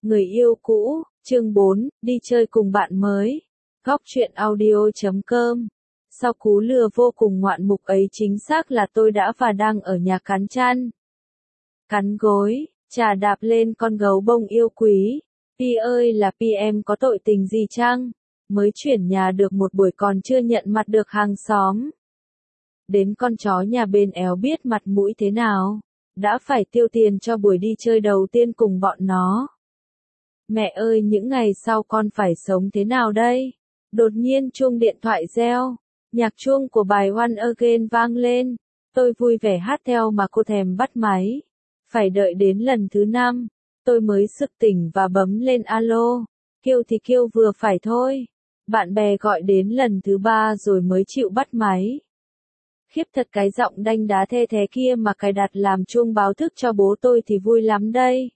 Người yêu cũ, chương 4, đi chơi cùng bạn mới. Góc truyện audio.com. Sau cú lừa vô cùng ngoạn mục ấy chính xác là tôi đã và đang ở nhà cắn chăn, cắn gối, chà đạp lên con gấu bông yêu quý. Pi ơi là Pi, em có tội tình gì chăng? Mới chuyển nhà được một buổi còn chưa nhận mặt được hàng xóm. Đến con chó nhà bên éo biết mặt mũi thế nào. Đã phải tiêu tiền cho buổi đi chơi đầu tiên cùng bọn nó. Mẹ ơi, những ngày sau con phải sống thế nào đây? Đột nhiên chuông điện thoại reo. Nhạc chuông của bài One Again vang lên. Tôi vui vẻ hát theo mà cô thèm bắt máy. Phải đợi đến lần thứ 5, tôi mới sực tỉnh và bấm lên alo. Kêu thì kêu vừa phải thôi. Bạn bè gọi đến lần thứ 3 rồi mới chịu bắt máy. Khiếp thật, cái giọng đanh đá the thế kia mà cài đặt làm chuông báo thức cho bố tôi thì vui lắm đây.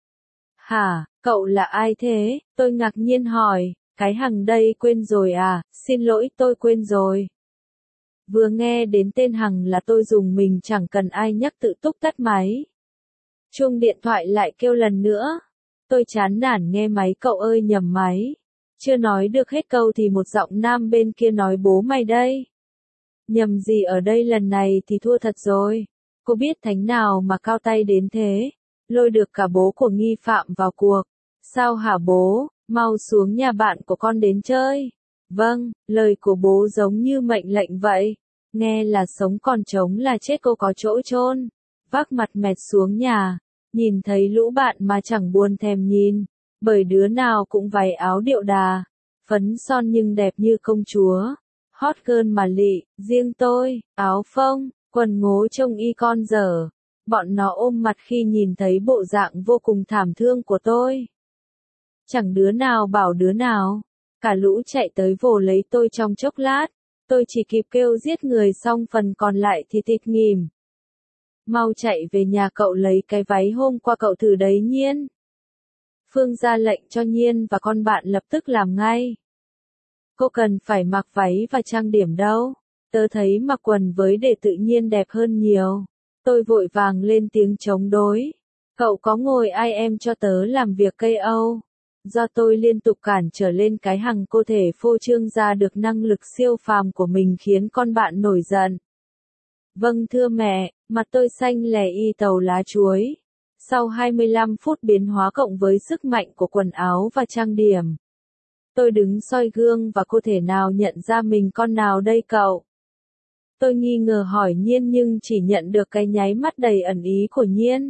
Hả, cậu là ai thế? Tôi ngạc nhiên hỏi. Cái Hằng đây, quên rồi à? Xin lỗi, tôi quên rồi. Vừa nghe đến tên Hằng là tôi rùng mình, chẳng cần ai nhắc tự túc tắt máy. Chuông điện thoại lại kêu lần nữa. Tôi chán nản nghe máy. Cậu ơi, nhầm máy. Chưa nói được hết câu thì một giọng nam bên kia nói bố mày đây. Nhầm gì ở đây, lần này thì thua thật rồi. Cô biết thánh nào mà cao tay đến thế. Lôi được cả bố của nghi phạm vào cuộc. Sao hả bố, mau xuống nhà bạn của con đến chơi. Vâng, lời của bố giống như mệnh lệnh vậy. Nghe là sống còn trống là chết, cô có chỗ chôn. Vác mặt mệt xuống nhà. Nhìn thấy lũ bạn mà chẳng buồn thèm nhìn. Bởi đứa nào cũng váy áo điệu đà. Phấn son nhưng đẹp như công chúa. Hot girl mà lị, riêng tôi, áo phông, quần ngố trông y con dở. Bọn nó ôm mặt khi nhìn thấy bộ dạng vô cùng thảm thương của tôi. Chẳng đứa nào bảo đứa nào. Cả lũ chạy tới vồ lấy tôi trong chốc lát. Tôi chỉ kịp kêu giết người, xong phần còn lại thì thịt nghìm. Mau chạy về nhà cậu lấy cái váy hôm qua cậu thử đấy Nhiên. Phương ra lệnh cho Nhiên và con bạn lập tức làm ngay. Cô cần phải mặc váy và trang điểm đâu. Tớ thấy mặc quần với để tự nhiên đẹp hơn nhiều. Tôi vội vàng lên tiếng chống đối. Cậu có ngồi ai em cho tớ làm việc cây Âu. Do tôi liên tục cản trở lên cái Hằng cô thể phô trương ra được năng lực siêu phàm của mình khiến con bạn nổi giận. Vâng thưa mẹ, mặt tôi xanh lè y tàu lá chuối. Sau 25 phút biến hóa cộng với sức mạnh của quần áo và trang điểm. Tôi đứng soi gương và cô thể nào nhận ra mình con nào đây cậu? Tôi nghi ngờ hỏi Nhiên nhưng chỉ nhận được cái nháy mắt đầy ẩn ý của Nhiên.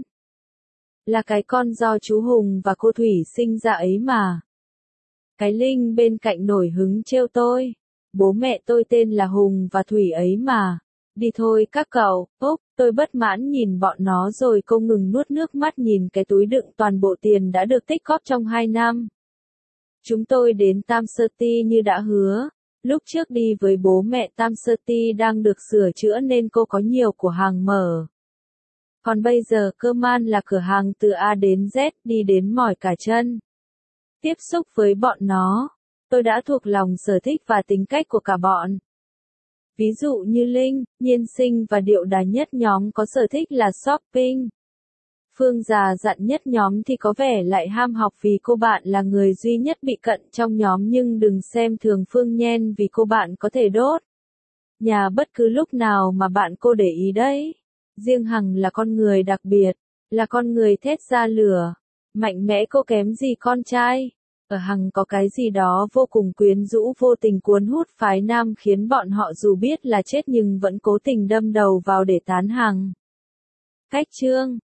Là cái con do chú Hùng và cô Thủy sinh ra ấy mà. Cái Linh bên cạnh nổi hứng trêu tôi. Bố mẹ tôi tên là Hùng và Thủy ấy mà. Đi thôi các cậu. Tôi bất mãn nhìn bọn nó rồi cô ngừng nuốt nước mắt nhìn cái túi đựng toàn bộ tiền đã được tích góp trong 2 năm. Chúng tôi đến Tam City như đã hứa. Lúc trước đi với bố mẹ, Tam City đang được sửa chữa nên cô có nhiều cửa hàng mở. Còn bây giờ cơ man là cửa hàng từ A đến Z, đi đến mỏi cả chân. Tiếp xúc với bọn nó, tôi đã thuộc lòng sở thích và tính cách của cả bọn. Ví dụ như Linh, Nhiên Sinh và Điệu Đà nhất nhóm có sở thích là shopping. Phương già dặn nhất nhóm thì có vẻ lại ham học vì cô bạn là người duy nhất bị cận trong nhóm, nhưng đừng xem thường Phương nhen vì cô bạn có thể đốt nhà bất cứ lúc nào mà bạn cô để ý đấy. Riêng Hằng là con người đặc biệt, là con người thét ra lửa, mạnh mẽ, cô kém gì con trai. Ở Hằng có cái gì đó vô cùng quyến rũ, vô tình cuốn hút phái nam khiến bọn họ dù biết là chết nhưng vẫn cố tình đâm đầu vào để tán Hằng. Cách chương